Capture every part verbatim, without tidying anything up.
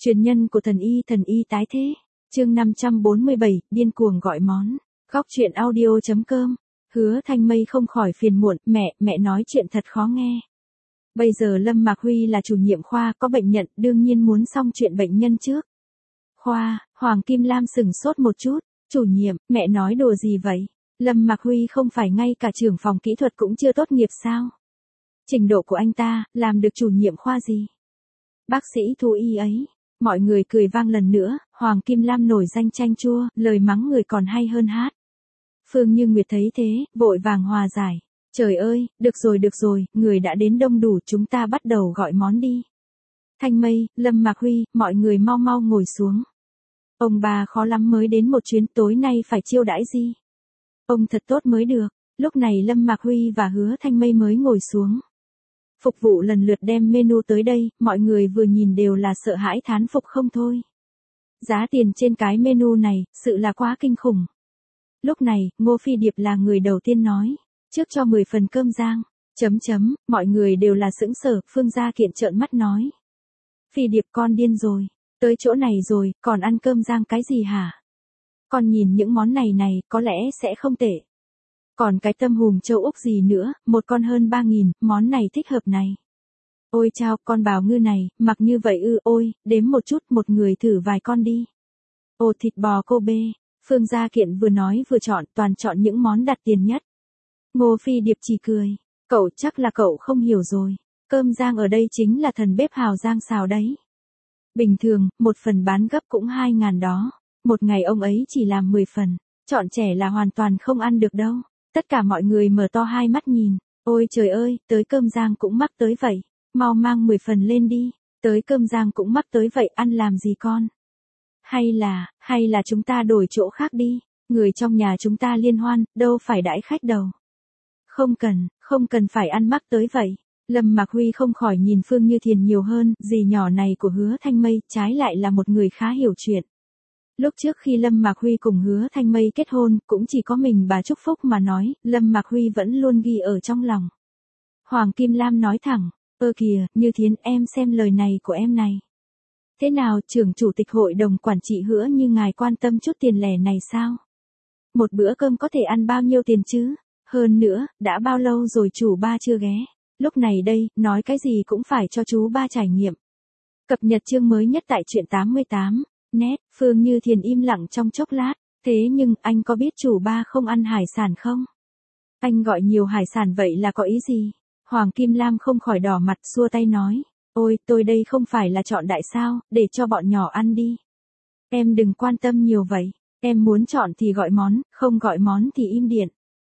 Truyền nhân của thần y thần y tái thế. Chương năm trăm bốn mươi bảy, điên cuồng gọi món. Góc truyện audio chấm com. Hứa Thanh Mây không khỏi phiền muộn, mẹ, mẹ nói chuyện thật khó nghe. Bây giờ Lâm Mạc Huy là chủ nhiệm khoa, có bệnh nhận, đương nhiên muốn xong chuyện bệnh nhân trước. Khoa, Hoàng Kim Lam sừng sốt một chút, chủ nhiệm, mẹ nói đùa gì vậy? Lâm Mạc Huy không phải ngay cả trưởng phòng kỹ thuật cũng chưa tốt nghiệp sao? Trình độ của anh ta, làm được chủ nhiệm khoa gì? Bác sĩ thú y ấy. Mọi người cười vang lần nữa, Hoàng Kim Lam nổi danh chanh chua, lời mắng người còn hay hơn hát. Phương Như Nguyệt thấy thế, vội vàng hòa giải. Trời ơi, được rồi được rồi, người đã đến đông đủ, chúng ta bắt đầu gọi món đi. Thanh Mây, Lâm Mạc Huy, mọi người mau mau ngồi xuống. Ông bà khó lắm mới đến một chuyến, tối nay phải chiêu đãi gì? Ông thật tốt mới được. Lúc này Lâm Mạc Huy và Hứa Thanh Mây mới ngồi xuống. Phục vụ lần lượt đem menu tới đây, mọi người vừa nhìn đều là sợ hãi thán phục không thôi. Giá tiền trên cái menu này, sự là quá kinh khủng. Lúc này, Ngô Phi Điệp là người đầu tiên nói, trước cho mười phần cơm rang, chấm chấm, mọi người đều là sững sờ, Phương Gia Kiện trợn mắt nói. Phi Điệp con điên rồi, tới chỗ này rồi, còn ăn cơm rang cái gì hả? Con nhìn những món này này, có lẽ sẽ không tệ. Còn cái tâm hùm châu Úc gì nữa, một con hơn ba nghìn, món này thích hợp này. Ôi chao, con bào ngư này, mặc như vậy ư, ôi, đếm một chút, một người thử vài con đi. Ồ thịt bò Kobe, Phương Gia Kiện vừa nói vừa chọn, toàn chọn những món đắt tiền nhất. Ngô Phi Điệp chỉ cười, cậu chắc là cậu không hiểu rồi, cơm rang ở đây chính là thần bếp Hào Giang xào đấy. Bình thường, một phần bán gấp cũng hai ngàn đó, một ngày ông ấy chỉ làm mười phần, chọn trẻ là hoàn toàn không ăn được đâu. Tất cả mọi người mở to hai mắt nhìn, ôi trời ơi, tới cơm rang cũng mắc tới vậy, mau mang mười phần lên đi, tới cơm rang cũng mắc tới vậy, ăn làm gì con? Hay là, hay là chúng ta đổi chỗ khác đi, người trong nhà chúng ta liên hoan, đâu phải đãi khách đâu. Không cần, không cần phải ăn mắc tới vậy. Lâm Mạc Huy không khỏi nhìn Phương Như Thiền nhiều hơn, dì nhỏ này của Hứa Thanh Mây, trái lại là một người khá hiểu chuyện. Lúc trước khi Lâm Mạc Huy cùng Hứa Thanh Mây kết hôn, cũng chỉ có mình bà chúc phúc mà nói, Lâm Mạc Huy vẫn luôn ghi ở trong lòng. Hoàng Kim Lam nói thẳng, ơ kìa, Như Thiến em xem lời này của em này. Thế nào, trưởng chủ tịch hội đồng quản trị Hứa như ngài quan tâm chút tiền lẻ này sao? Một bữa cơm có thể ăn bao nhiêu tiền chứ? Hơn nữa, đã bao lâu rồi chủ ba chưa ghé? Lúc này đây, nói cái gì cũng phải cho chú ba trải nghiệm. Cập nhật chương mới nhất tại truyện tám mươi tám. Nét, Phương Như Thiền im lặng trong chốc lát, thế nhưng anh có biết chủ ba không ăn hải sản không? Anh gọi nhiều hải sản vậy là có ý gì? Hoàng Kim Lam không khỏi đỏ mặt xua tay nói, ôi tôi đây không phải là chọn đại sao, để cho bọn nhỏ ăn đi. Em đừng quan tâm nhiều vậy, em muốn chọn thì gọi món, không gọi món thì im điện.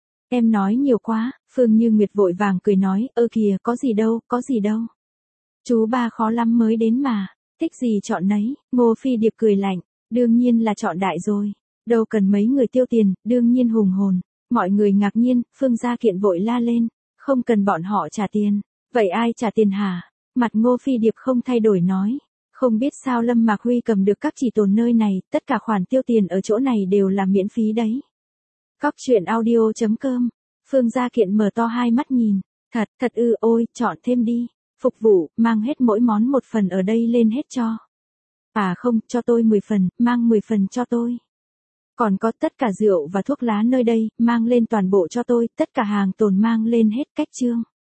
Em nói nhiều quá, Phương Như Nguyệt vội vàng cười nói, ơ kìa có gì đâu, có gì đâu. Chú ba khó lắm mới đến mà. Thích gì chọn nấy, Ngô Phi Điệp cười lạnh, đương nhiên là chọn đại rồi, đâu cần mấy người tiêu tiền, đương nhiên hùng hồn. Mọi người ngạc nhiên, Phương Gia Kiện vội la lên, không cần bọn họ trả tiền, vậy ai trả tiền hả? Mặt Ngô Phi Điệp không thay đổi nói, không biết sao Lâm Mạc Huy cầm được các chỉ tồn nơi này, tất cả khoản tiêu tiền ở chỗ này đều là miễn phí đấy. Góc truyện audio chấm com, Phương Gia Kiện mở to hai mắt nhìn, thật, thật ư, ôi, chọn thêm đi. Phục vụ, mang hết mỗi món một phần ở đây lên hết cho. À không, cho tôi mười phần, mang mười phần cho tôi. Còn có tất cả rượu và thuốc lá nơi đây, mang lên toàn bộ cho tôi, tất cả hàng tồn mang lên hết cách chương.